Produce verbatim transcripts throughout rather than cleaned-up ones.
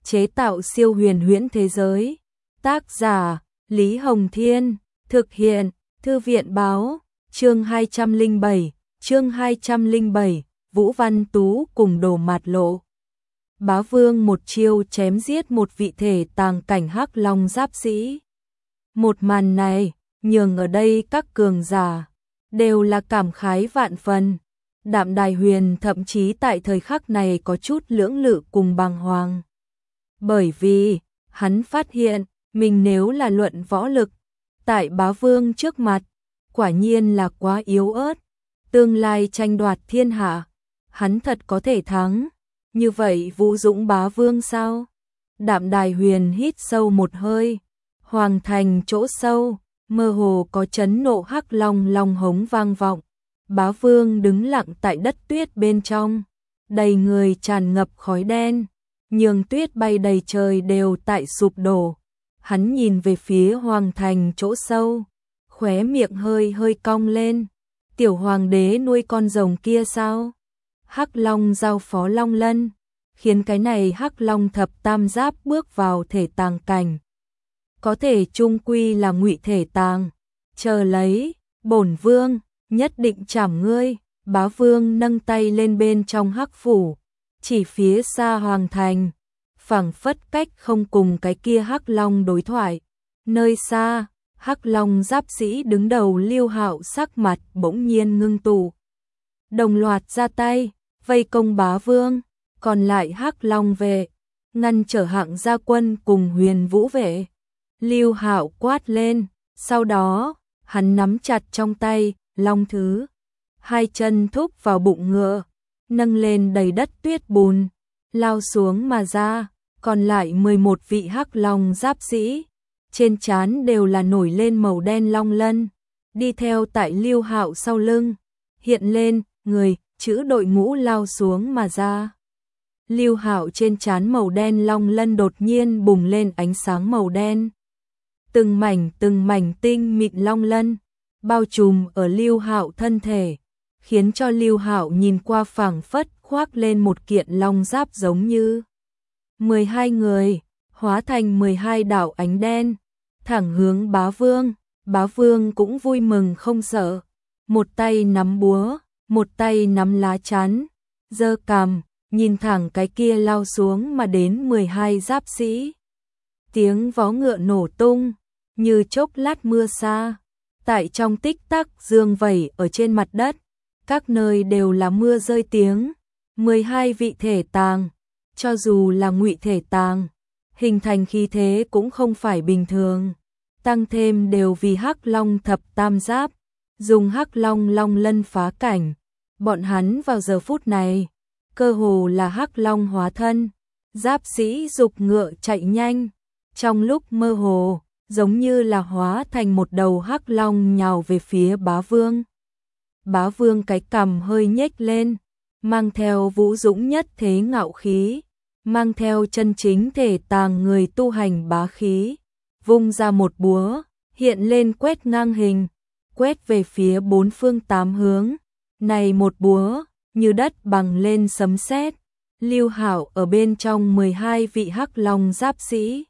chế tạo siêu huyền huyễn thế giới. Tác giả Lý Hồng Thiên, thực hiện Thư viện Báo. Chương hai trăm lẻ bảy, chương hai trăm lẻ bảy, Vũ Văn Tú cùng Đồ Mạt Lộ. Bá Vương một chiêu chém giết một vị thể tàng cảnh Hắc Long giáp sĩ. Một màn này, nhường ở đây các cường giả đều là cảm khái vạn phần. Đạm Đài Huyền thậm chí tại thời khắc này có chút lưỡng lự cùng bàng hoàng. Bởi vì, hắn phát hiện, mình nếu là luận võ lực, tại Bá Vương trước mặt, quả nhiên là quá yếu ớt. Tương lai tranh đoạt thiên hạ, hắn thật có thể thắng. Như vậy Vũ Dũng Bá Vương sao? Đạm Đài Huyền hít sâu một hơi. Hoàng thành chỗ sâu, mơ hồ có chấn nộ Hắc Long long hống vang vọng. Bá Vương đứng lặng tại đất tuyết bên trong, đầy người tràn ngập khói đen, nhường tuyết bay đầy trời đều tại sụp đổ. Hắn nhìn về phía hoàng thành chỗ sâu, khóe miệng hơi hơi cong lên. Tiểu hoàng đế nuôi con rồng kia sao? Hắc Long giao phó Long Lân, khiến cái này Hắc Long thập tam giáp bước vào thể tàng cảnh. Có thể chung quy là ngụy thể tàng, chờ lấy, bổn vương nhất định trảm ngươi. Bá Vương nâng tay lên bên trong Hắc phủ, chỉ phía xa hoàng thành, phảng phất cách không cùng cái kia Hắc Long đối thoại. Nơi xa, Hắc Long giáp sĩ đứng đầu Liêu Hạo sắc mặt bỗng nhiên ngưng tụ, đồng loạt ra tay vây công Bá Vương. Còn lại Hắc Long vệ ngăn trở hạng gia quân cùng Huyền Vũ vệ. Liêu Hạo quát lên, sau đó hắn nắm chặt trong tay long thứ, hai chân thúc vào bụng ngựa, nâng lên đầy đất tuyết bùn, lao xuống mà ra. Còn lại mười một vị Hắc Long giáp sĩ, trên trán đều là nổi lên màu đen long lân, đi theo tại Liêu Hạo sau lưng, hiện lên người chữ đội ngũ lao xuống mà ra. Liêu Hạo trên trán màu đen long lân đột nhiên bùng lên ánh sáng màu đen, từng mảnh từng mảnh tinh mịn long lân bao trùm ở Liêu Hạo thân thể, khiến cho Liêu Hạo nhìn qua phảng phất khoác lên một kiện long giáp, giống như mười hai người hóa thành mười hai đạo ánh đen, thẳng hướng Bá Vương. Bá Vương cũng vui mừng không sợ, một tay nắm búa, một tay nắm lá chắn, giơ cằm, nhìn thẳng cái kia lao xuống mà đến mười hai giáp sĩ. Tiếng vó ngựa nổ tung, như chốc lát mưa xa, tại trong tích tắc dương vẩy ở trên mặt đất, các nơi đều là mưa rơi tiếng. mười hai vị thể tàng, cho dù là ngụy thể tàng, hình thành khí thế cũng không phải bình thường, tăng thêm đều vì Hắc Long thập tam giáp, dùng Hắc Long long lân phá cảnh. Bọn hắn vào giờ phút này, cơ hồ là Hắc Long hóa thân, giáp sĩ dục ngựa chạy nhanh, trong lúc mơ hồ, giống như là hóa thành một đầu Hắc Long nhào về phía Bá Vương. Bá Vương cái cằm hơi nhếch lên, mang theo vũ dũng nhất thế ngạo khí, mang theo chân chính thể tàng người tu hành bá khí, vung ra một búa, hiện lên quét ngang hình, quét về phía bốn phương tám hướng. Này một búa, như đất bằng lên sấm sét. Liêu Hạo ở bên trong mười hai vị Hắc Long giáp sĩ,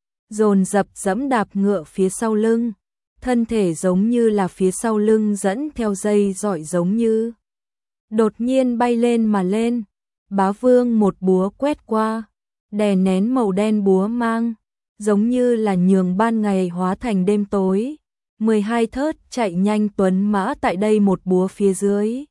dồn dập dẫm đạp ngựa phía sau lưng, thân thể giống như là phía sau lưng dẫn theo dây dọi, giống như đột nhiên bay lên mà lên. Bá Vương một búa quét qua, đè nén màu đen búa mang, giống như là nhường ban ngày hóa thành đêm tối. mười hai thớt chạy nhanh tuấn mã tại đây một búa phía dưới,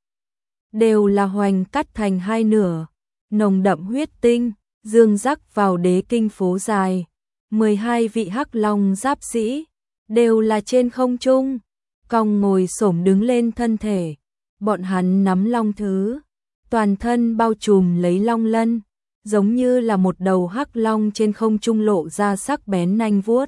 đều là hoành cắt thành hai nửa, nồng đậm huyết tinh, dương rắc vào đế kinh phố dài. mười hai vị Hắc Long giáp sĩ, đều là trên không trung, cong ngồi xổm đứng lên thân thể. Bọn hắn nắm long thứ, toàn thân bao trùm lấy long lân, giống như là một đầu Hắc Long trên không trung lộ ra sắc bén nanh vuốt.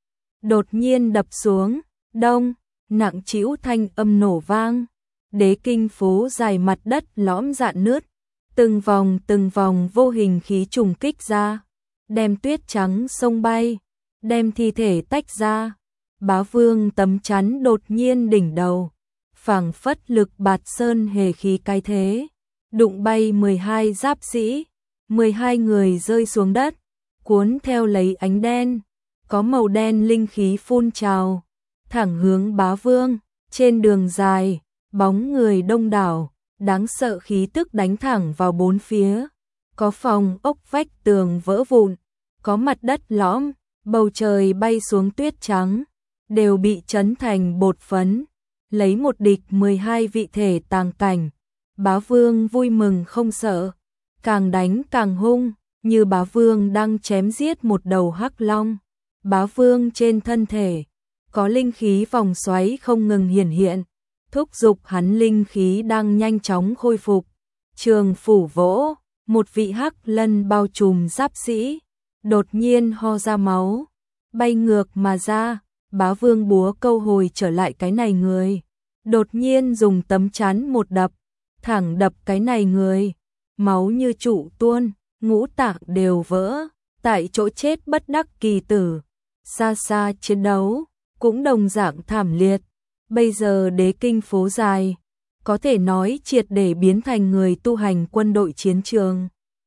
Đột nhiên đập xuống, đông, nặng trĩu thanh âm nổ vang, đế kinh phố dài mặt đất lõm rạn nứt, từng vòng từng vòng vô hình khí trùng kích ra, đem tuyết trắng sông bay, đem thi thể tách ra. Bá Vương tấm chắn đột nhiên đỉnh đầu, phảng phất lực bạt sơn hề khí cái thế, đụng bay mười hai giáp sĩ, mười hai người rơi xuống đất, cuốn theo lấy ánh đen, có màu đen linh khí phun trào, thẳng hướng Bá Vương. Trên đường dài, bóng người đông đảo, đáng sợ khí tức đánh thẳng vào bốn phía. Có phòng ốc vách tường vỡ vụn, có mặt đất lõm, bầu trời bay xuống tuyết trắng, đều bị chấn thành bột phấn. Lấy một địch mười hai vị thể tàng cảnh, Bá Vương vui mừng không sợ, càng đánh càng hung, như Bá Vương đang chém giết một đầu hắc long. Bá Vương trên thân thể có linh khí vòng xoáy không ngừng hiển hiện, thúc giục hắn linh khí đang nhanh chóng khôi phục. Trường phủ vỗ, một vị hắc lân bao trùm giáp sĩ, đột nhiên ho ra máu, bay ngược mà ra. Bá Vương búa câu hồi trở lại cái này người, đột nhiên dùng tấm chắn một đập, thẳng đập cái này người, máu như trụ tuôn, ngũ tạng đều vỡ, tại chỗ chết bất đắc kỳ tử. Xa xa chiến đấu cũng đồng dạng thảm liệt. Bây giờ đế kinh phố dài, có thể nói triệt để biến thành người tu hành quân đội chiến trường.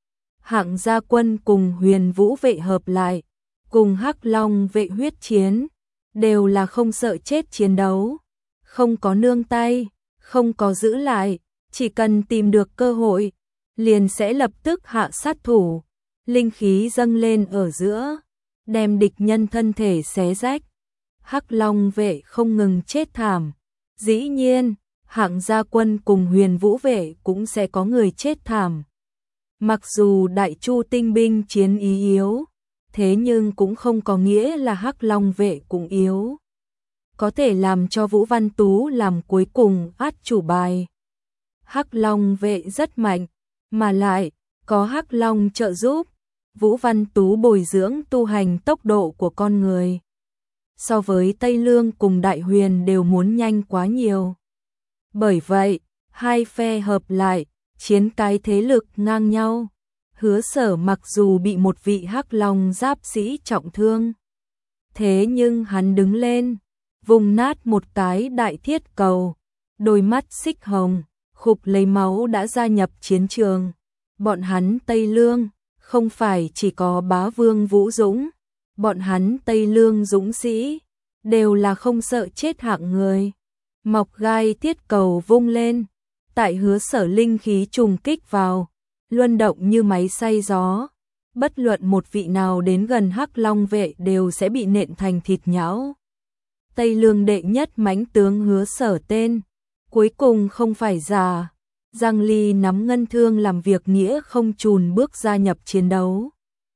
Hạng gia quân cùng Huyền Vũ vệ hợp lại, cùng Hắc Long vệ huyết chiến, đều là không sợ chết chiến đấu, không có nương tay, không có giữ lại, chỉ cần tìm được cơ hội, liền sẽ lập tức hạ sát thủ. Linh khí dâng lên ở giữa, đem địch nhân thân thể xé rách. Hắc Long vệ không ngừng chết thảm. Dĩ nhiên, Hạng gia quân cùng Huyền Vũ vệ cũng sẽ có người chết thảm. Mặc dù Đại Chu tinh binh chiến ý yếu, thế nhưng cũng không có nghĩa là Hắc Long vệ cũng yếu. Có thể làm cho Vũ Văn Tú làm cuối cùng át chủ bài. Hắc Long vệ rất mạnh, mà lại có Hắc Long trợ giúp, Vũ Văn Tú bồi dưỡng tu hành tốc độ của con người. So với Tây Lương cùng Đại Huyền đều muốn nhanh quá nhiều. Bởi vậy, hai phe hợp lại, chiến cái thế lực ngang nhau. Hứa Sở mặc dù bị một vị Hắc Long giáp sĩ trọng thương, thế nhưng hắn đứng lên, vùng nát một cái đại thiết cầu, đôi mắt xích hồng, khục lấy máu đã gia nhập chiến trường. Bọn hắn Tây Lương không phải chỉ có Bá Vương Vũ Dũng, bọn hắn Tây Lương dũng sĩ đều là không sợ chết hạng người. Mọc gai thiết cầu vung lên, tại Hứa Sở linh khí trùng kích vào, luân động như máy xay gió, bất luận một vị nào đến gần Hắc Long vệ đều sẽ bị nện thành thịt nhão. Tây Lương đệ nhất mãnh tướng Hứa Sở tên, cuối cùng không phải già. Giang Ly nắm ngân thương làm việc nghĩa không chùn bước gia nhập chiến đấu.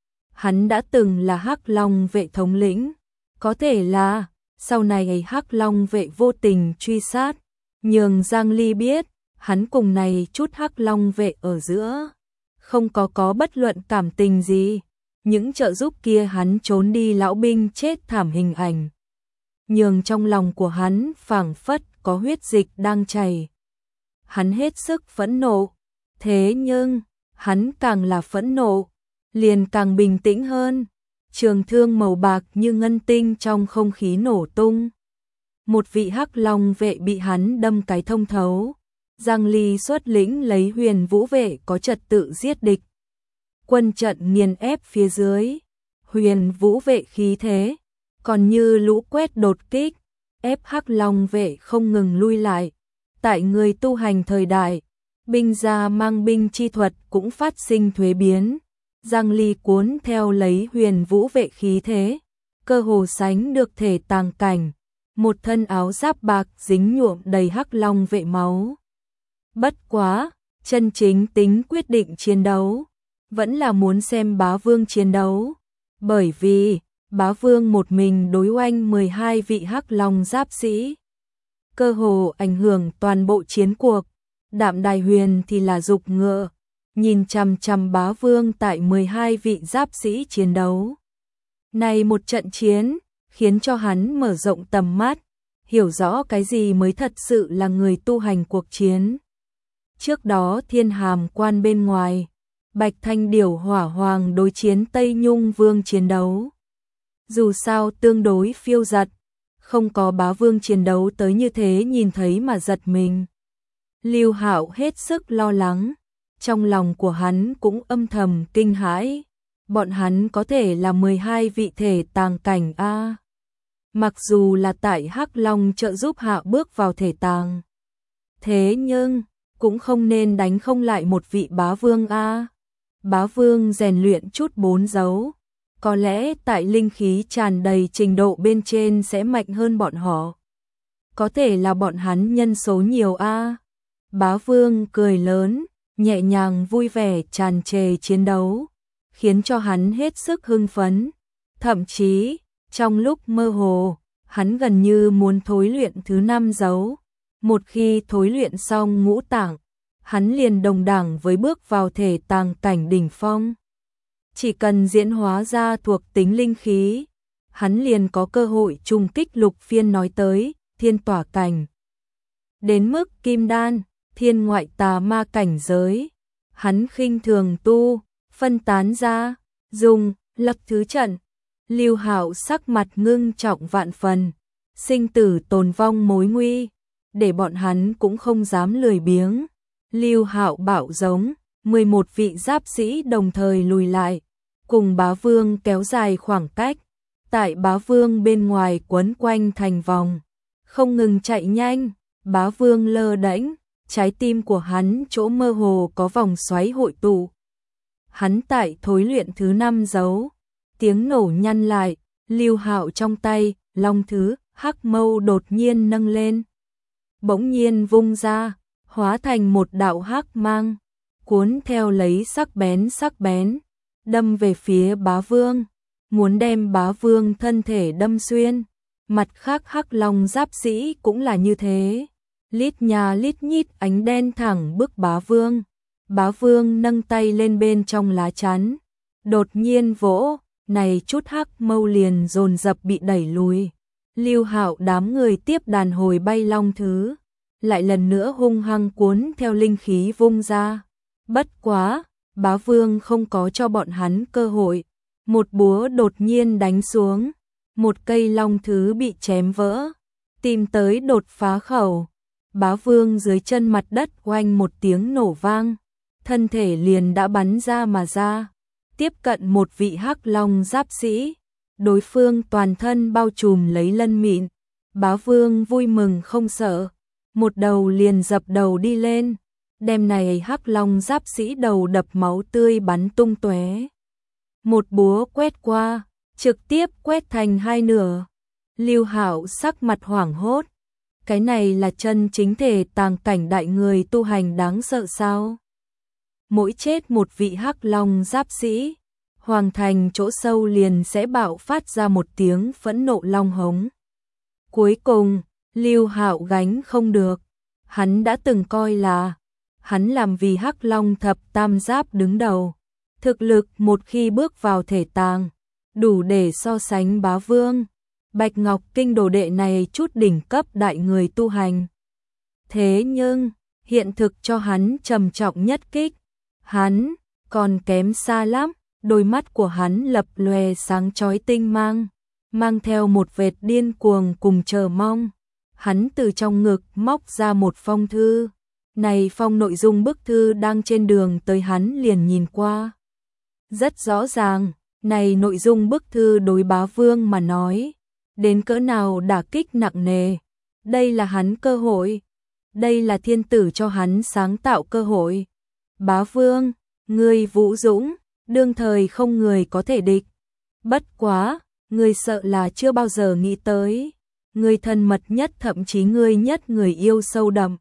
Hắn đã từng là Hắc Long vệ thống lĩnh, có thể là sau này Hắc Long vệ vô tình truy sát, nhường Giang Ly biết, hắn cùng này chút Hắc Long vệ ở giữa không có có bất luận cảm tình gì. Những trợ giúp kia hắn trốn đi lão binh chết thảm hình ảnh, nhường trong lòng của hắn phảng phất có huyết dịch đang chảy. Hắn hết sức phẫn nộ, thế nhưng hắn càng là phẫn nộ, liền càng bình tĩnh hơn. Trường thương màu bạc như ngân tinh trong không khí nổ tung. Một vị Hắc Long vệ bị hắn đâm cái thông thấu. Giang Ly xuất lĩnh lấy Huyền Vũ vệ có trật tự giết địch. Quân trận nghiền ép phía dưới, Huyền Vũ vệ khí thế còn như lũ quét đột kích, ép Hắc Long vệ không ngừng lui lại. Tại người tu hành thời đại, binh gia mang binh chi thuật cũng phát sinh thuế biến. Giang Ly cuốn theo lấy Huyền Vũ vệ khí thế, cơ hồ sánh được thể tàng cảnh, một thân áo giáp bạc dính nhuộm đầy Hắc Long vệ máu. Bất quá, chân chính tính quyết định chiến đấu, vẫn là muốn xem Bá Vương chiến đấu, bởi vì Bá Vương một mình đối oanh mười hai vị Hắc Long giáp sĩ, cơ hồ ảnh hưởng toàn bộ chiến cuộc. Đạm Đài Huyền thì là dục ngựa, nhìn chằm chằm Bá Vương tại mười hai vị giáp sĩ chiến đấu. Này một trận chiến, khiến cho hắn mở rộng tầm mắt, hiểu rõ cái gì mới thật sự là người tu hành cuộc chiến. Trước đó Thiên Hàm Quan bên ngoài, Bạch Thanh Điểu Hỏa Hoàng đối chiến Tây Nhung Vương chiến đấu. Dù sao tương đối phiêu giật, không có Bá Vương chiến đấu tới như thế nhìn thấy mà giật mình. Lưu Hạo hết sức lo lắng, trong lòng của hắn cũng âm thầm kinh hãi. bọn hắn có thể là mười hai vị thể tàng cảnh a. Mặc dù là tại Hắc Long trợ giúp hạ bước vào thể tàng, thế nhưng cũng không nên đánh không lại một vị bá vương a. Bá vương rèn luyện chút bốn dấu, có lẽ tại linh khí tràn đầy trình độ bên trên sẽ mạnh hơn bọn họ. Có thể là bọn hắn nhân số nhiều a. Bá vương cười lớn, nhẹ nhàng vui vẻ tràn trề chiến đấu, khiến cho hắn hết sức hưng phấn. Thậm chí, trong lúc mơ hồ, hắn gần như muốn thối luyện thứ năm dấu. Một khi thối luyện xong ngũ tạng, hắn liền đồng đẳng với bước vào thể tàng cảnh đỉnh phong. Chỉ cần diễn hóa ra thuộc tính linh khí, hắn liền có cơ hội trùng kích lục phiên nói tới thiên tỏa cảnh. Đến mức kim đan, thiên ngoại tà ma cảnh giới, hắn khinh thường tu, phân tán ra, dùng lập thứ trận. Lưu Hạo sắc mặt ngưng trọng vạn phần, sinh tử tồn vong mối nguy, để bọn hắn cũng không dám lười biếng. Lưu Hạo bảo giống, mười một vị giáp sĩ đồng thời lùi lại, cùng bá vương kéo dài khoảng cách, tại bá vương bên ngoài quấn quanh thành vòng, không ngừng chạy nhanh. Bá vương lơ đễnh, trái tim của hắn chỗ mơ hồ có vòng xoáy hội tụ. Hắn tại thối luyện thứ năm dấu, tiếng nổ nhăn lại, Lưu Hạo trong tay, long thứ, hắc mâu đột nhiên nâng lên. Bỗng nhiên vung ra, hóa thành một đạo hắc mang, cuốn theo lấy sắc bén sắc bén, đâm về phía bá vương, muốn đem bá vương thân thể đâm xuyên. Mặt khác hắc long giáp sĩ cũng là như thế, lít nhà lít nhít ánh đen thẳng bức bá vương. Bá vương nâng tay lên bên trong lá chắn, đột nhiên vỗ, này chút hắc mâu liền dồn dập bị đẩy lùi. Lưu Hạo đám người tiếp đàn hồi bay long thứ, lại lần nữa hung hăng cuốn theo linh khí vung ra. Bất quá, bá vương không có cho bọn hắn cơ hội, một búa đột nhiên đánh xuống, một cây long thứ bị chém vỡ, tìm tới đột phá khẩu. Bá vương dưới chân mặt đất oanh một tiếng nổ vang, thân thể liền đã bắn ra mà ra, tiếp cận một vị hắc long giáp sĩ. Đối phương toàn thân bao trùm lấy lân mịn, bá vương vui mừng không sợ, một đầu liền dập đầu đi lên, đem này hắc long giáp sĩ đầu đập máu tươi bắn tung tóe. Một búa quét qua, trực tiếp quét thành hai nửa. Lưu Hạo sắc mặt hoảng hốt, cái này là chân chính thể tàng cảnh đại người tu hành đáng sợ sao? Mỗi chết một vị hắc long giáp sĩ, hoàng thành chỗ sâu liền sẽ bạo phát ra một tiếng phẫn nộ long hống. Cuối cùng, Lưu Hạo gánh không được, hắn đã từng coi là hắn làm vì hắc long thập tam giáp đứng đầu, thực lực một khi bước vào thể tàng, đủ để so sánh bá vương, Bạch Ngọc Kinh đồ đệ này chút đỉnh cấp đại người tu hành. Thế nhưng, hiện thực cho hắn trầm trọng nhất kích, hắn còn kém xa lắm. Đôi mắt của hắn lập lòe sáng chói tinh mang, mang theo một vệt điên cuồng cùng chờ mong. Hắn từ trong ngực móc ra một phong thư, này phong nội dung bức thư đang trên đường tới hắn liền nhìn qua. Rất rõ ràng, này nội dung bức thư đối bá vương mà nói, đến cỡ nào đả kích nặng nề. Đây là hắn cơ hội, đây là thiên tử cho hắn sáng tạo cơ hội. Bá vương, ngươi vũ dũng, đương thời không người có thể địch. Bất quá, ngươi sợ là chưa bao giờ nghĩ tới, người thân mật nhất thậm chí ngươi nhất người yêu sâu đậm,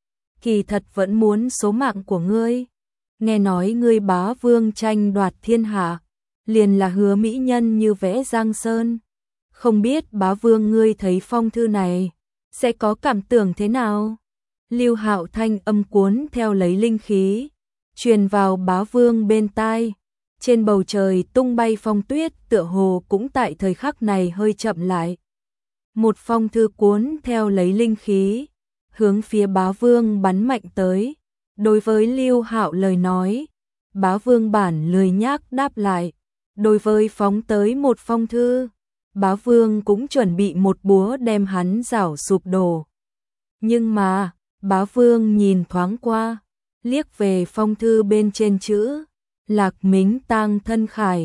kỳ thật vẫn muốn số mạng của ngươi. Nghe nói ngươi bá vương tranh đoạt thiên hạ, liền là hứa mỹ nhân như vẽ Giang Sơn. Không biết bá vương ngươi thấy phong thư này, sẽ có cảm tưởng thế nào? Lưu Hạo thanh âm cuốn theo lấy linh khí, truyền vào bá vương bên tai. Trên bầu trời tung bay phong tuyết tựa hồ cũng tại thời khắc này hơi chậm lại. Một phong thư cuốn theo lấy linh khí, hướng phía bá vương bắn mạnh tới. Đối với Lưu Hạo lời nói, bá vương bản lười nhác đáp lại. Đối với phóng tới một phong thư, bá vương cũng chuẩn bị một búa đem hắn rảo sụp đổ. Nhưng mà, bá vương nhìn thoáng qua, liếc về phong thư bên trên chữ Lạc Mính tang thân khải,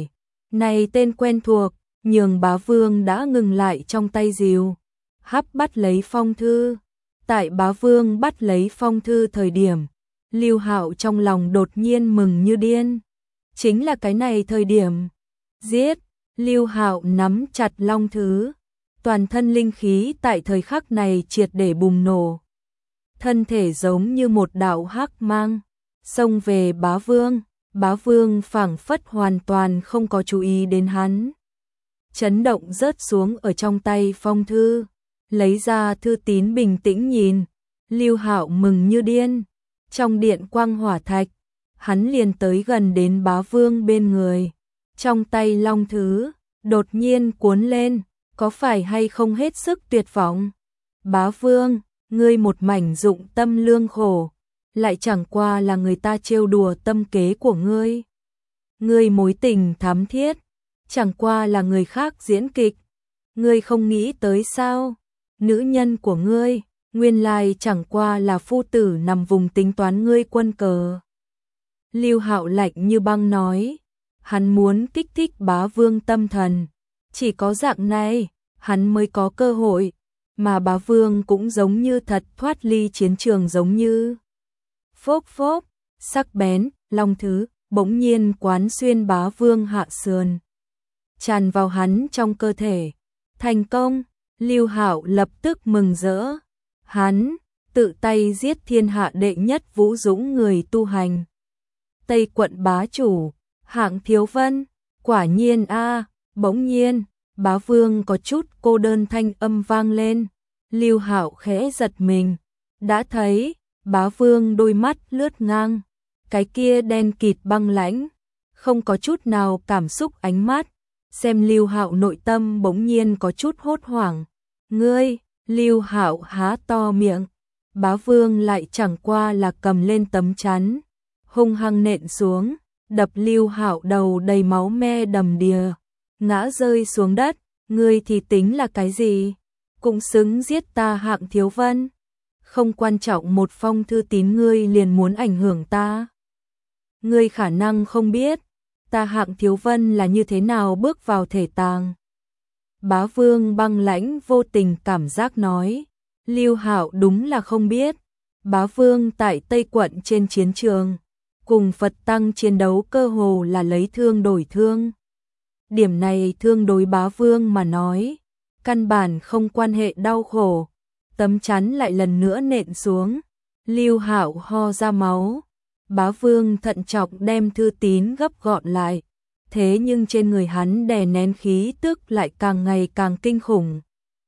Này tên quen thuộc, nhường bá vương đã ngừng lại trong tay rìu, hắp bắt lấy phong thư. Tại bá vương bắt lấy phong thư thời điểm, Lưu Hạo trong lòng đột nhiên mừng như điên. Chính là cái này thời điểm. Giết, Lưu Hạo nắm chặt long thứ. Toàn thân linh khí tại thời khắc này triệt để bùng nổ. Thân thể giống như một đạo hắc mang, xông về bá vương. Bá vương phảng phất hoàn toàn không có chú ý đến hắn. Chấn động rớt xuống ở trong tay phong thư. Lấy ra thư tín bình tĩnh nhìn. Lưu Hạo mừng như điên. Trong điện quang hỏa thạch, hắn liền tới gần đến bá vương bên người. Trong tay long thứ, đột nhiên cuốn lên, có phải hay không hết sức tuyệt vọng? Bá vương, ngươi một mảnh dụng tâm lương khổ, lại chẳng qua là người ta trêu đùa tâm kế của ngươi. Ngươi mối tình thắm thiết, chẳng qua là người khác diễn kịch. Ngươi không nghĩ tới sao? Nữ nhân của ngươi, nguyên lai chẳng qua là phu tử nằm vùng tính toán ngươi quân cờ. Lưu Hạo lạnh như băng nói, hắn muốn kích thích bá vương tâm thần. Chỉ có dạng này, hắn mới có cơ hội, mà bá vương cũng giống như thật thoát ly chiến trường giống như. Phốc phốc, sắc bén, long thứ, bỗng nhiên quán xuyên bá vương hạ sườn. Tràn vào hắn trong cơ thể. Thành công, Lưu Hạo lập tức mừng rỡ. Hắn, tự tay giết thiên hạ đệ nhất vũ dũng người tu hành. Tây quận bá chủ, Hạng Thiếu Vân, quả nhiên a, bỗng nhiên, bá vương có chút cô đơn thanh âm vang lên. Lưu Hạo khẽ giật mình, đã thấy, bá vương đôi mắt lướt ngang, cái kia đen kịt băng lãnh, không có chút nào cảm xúc ánh mắt, xem Lưu Hạo nội tâm bỗng nhiên có chút hốt hoảng. Ngươi, Lưu Hạo há to miệng, bá vương lại chẳng qua là cầm lên tấm chắn, hung hăng nện xuống, đập Lưu Hạo đầu đầy máu me đầm đìa, ngã rơi xuống đất. Ngươi thì tính là cái gì? Cũng xứng giết ta Hạng Thiếu Vân. Không quan trọng một phong thư tín ngươi liền muốn ảnh hưởng ta. Ngươi khả năng không biết, ta Hạng Thiếu Vân là như thế nào bước vào thể tàng. Bá vương băng lãnh vô tình cảm giác nói. Lưu Hạo đúng là không biết. Bá vương tại Tây quận trên chiến trường, cùng Phật Tăng chiến đấu cơ hồ là lấy thương đổi thương. Điểm này thương đối bá vương mà nói, căn bản không quan hệ đau khổ. Tấm chắn lại lần nữa nện xuống, Lưu Hạo ho ra máu. Bá vương thận trọng đem thư tín gấp gọn lại, thế nhưng trên người hắn đè nén khí tức lại càng ngày càng kinh khủng.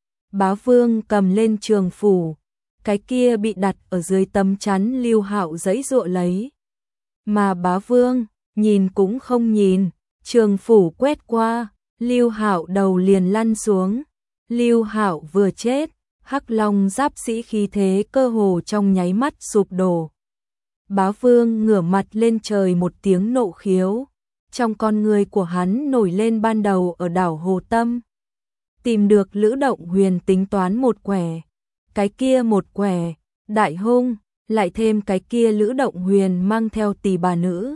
Bá vương cầm lên trường phủ, cái kia bị đặt ở dưới tấm chắn Lưu Hạo giãy giụa lấy. Mà bá vương, nhìn cũng không nhìn, trường phủ quét qua, Lưu Hạo đầu liền lăn xuống. Lưu Hạo vừa chết, Hắc Long giáp sĩ khí thế cơ hồ trong nháy mắt sụp đổ. Bá vương ngửa mặt lên trời một tiếng nộ khiếu, trong con người của hắn nổi lên ban đầu ở đảo Hồ Tâm. Tìm được Lữ Động Huyền tính toán một quẻ, cái kia một quẻ, đại hung, lại thêm cái kia Lữ Động Huyền mang theo tỷ bà nữ.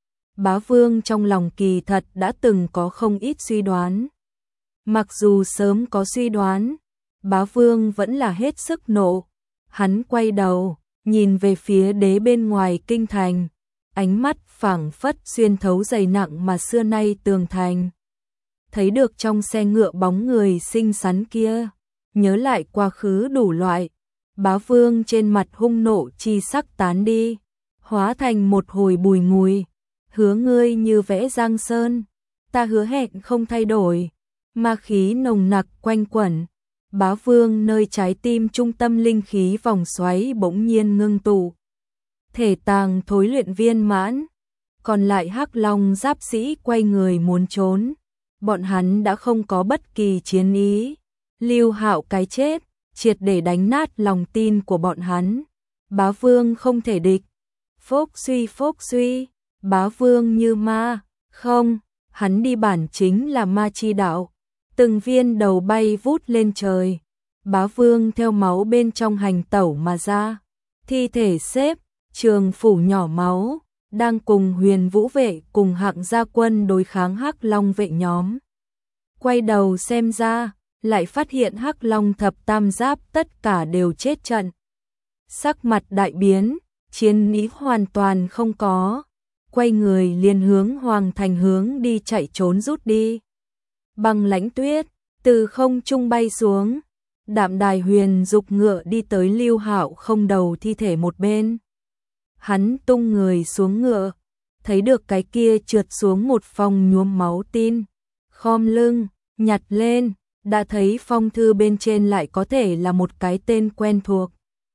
Bá vương trong lòng kỳ thật đã từng có không ít suy đoán. Mặc dù sớm có suy đoán, bá vương vẫn là hết sức nộ. Hắn quay đầu, nhìn về phía đế bên ngoài kinh thành, ánh mắt phảng phất xuyên thấu dày nặng mà xưa nay tường thành. Thấy được trong xe ngựa bóng người xinh xắn kia, nhớ lại quá khứ đủ loại, bá vương trên mặt hung nộ chi sắc tán đi, hóa thành một hồi bùi ngùi. Hứa ngươi như vẽ giang sơn, ta hứa hẹn không thay đổi. Ma khí nồng nặc quanh quẩn, bá vương nơi trái tim trung tâm linh khí vòng xoáy bỗng nhiên ngưng tụ. Thể tàng thối luyện viên mãn, còn lại Hắc Long giáp sĩ quay người muốn trốn. Bọn hắn đã không có bất kỳ chiến ý. Lưu Hạo cái chết, triệt để đánh nát lòng tin của bọn hắn. Bá vương không thể địch. Phốc suy phốc suy, bá vương như ma, không, hắn đi bản chính là ma chi đạo. Từng viên đầu bay vút lên trời, bá vương theo máu bên trong hành tẩu mà ra, thi thể xếp, trường phủ nhỏ máu, đang cùng Huyền Vũ vệ cùng Hạng Gia quân đối kháng Hắc Long vệ nhóm. Quay đầu xem ra, lại phát hiện Hắc Long thập tam giáp tất cả đều chết trận. Sắc mặt đại biến, chiến ý hoàn toàn không có, quay người liền hướng Hoàng thành hướng đi chạy trốn rút đi. Băng Lãnh Tuyết từ không trung bay xuống, Đạm Đài Huyền dục ngựa đi tới Lưu Hạo không đầu thi thể một bên. Hắn tung người xuống ngựa, thấy được cái kia trượt xuống một phong nhuốm máu tin, khom lưng, nhặt lên, đã thấy phong thư bên trên lại có thể là một cái tên quen thuộc.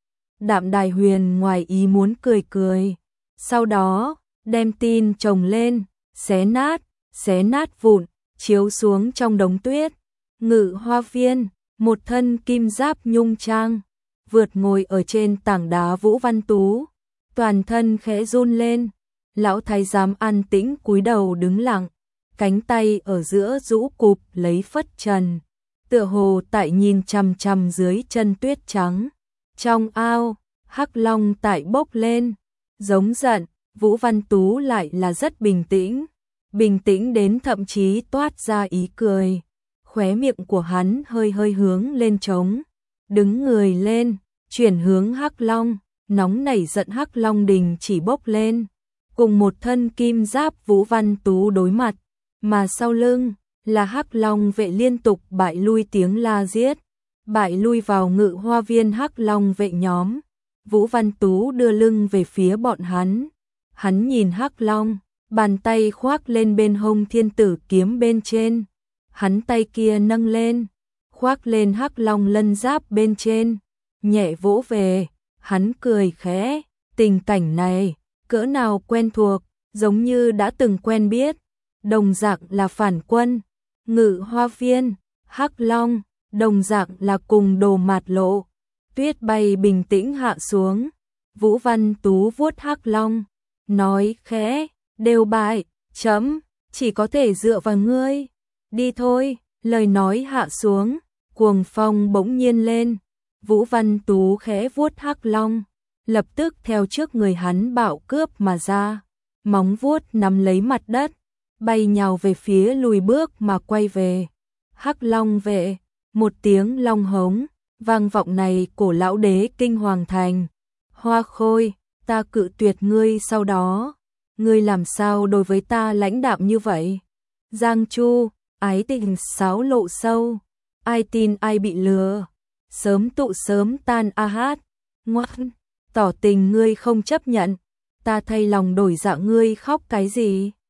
Đạm Đài Huyền ngoài ý muốn cười cười, sau đó đem tin chồng lên, xé nát, xé nát vụn, chiếu xuống trong đống tuyết. Ngự Hoa viên, một thân kim giáp nhung trang, vượt ngồi ở trên tảng đá Vũ Văn Tú, toàn thân khẽ run lên. Lão thái giám an tĩnh cúi đầu đứng lặng, cánh tay ở giữa rũ cụp lấy phất trần, tựa hồ tại nhìn chằm chằm dưới chân tuyết trắng. Trong ao, Hắc Long tại bốc lên, giống giận. Vũ Văn Tú lại là rất bình tĩnh, bình tĩnh đến thậm chí toát ra ý cười. Khóe miệng của hắn hơi hơi hướng lên trống, đứng người lên, chuyển hướng Hắc Long, nóng nảy giận Hắc Long đình chỉ bốc lên, cùng một thân kim giáp Vũ Văn Tú đối mặt, mà sau lưng là Hắc Long vệ liên tục bại lui tiếng la giết, bại lui vào Ngự Hoa viên Hắc Long vệ nhóm. Vũ Văn Tú đưa lưng về phía bọn hắn, hắn nhìn Hắc Long, bàn tay khoác lên bên hông thiên tử kiếm bên trên, hắn tay kia nâng lên, khoác lên Hắc Long lân giáp bên trên, nhẹ vỗ về, hắn cười khẽ, tình cảnh này, cỡ nào quen thuộc, giống như đã từng quen biết, đồng dạng là phản quân, Ngự Hoa viên, Hắc Long, đồng dạng là cùng Đồ Mạt Lộ. Tuyết bay bình tĩnh hạ xuống, Vũ Văn Tú vuốt Hắc Long, nói khẽ, đều bại, chấm, chỉ có thể dựa vào ngươi, đi thôi. Lời nói hạ xuống, cuồng phong bỗng nhiên lên, Vũ Văn Tú khẽ vuốt Hắc Long, lập tức theo trước người hắn bạo cướp mà ra, móng vuốt nắm lấy mặt đất, bay nhào về phía lùi bước mà quay về. Hắc Long vệ, một tiếng long hống, vang vọng này cổ lão đế kinh hoàng thành. Hoa Khôi, ta cự tuyệt ngươi sau đó, ngươi làm sao đối với ta lãnh đạm như vậy? Giang Chu, ái tình sáo lộ sâu, ai tin ai bị lừa, sớm tụ sớm tan a hát, ngoan, tỏ tình ngươi không chấp nhận, ta thay lòng đổi dạ ngươi khóc cái gì?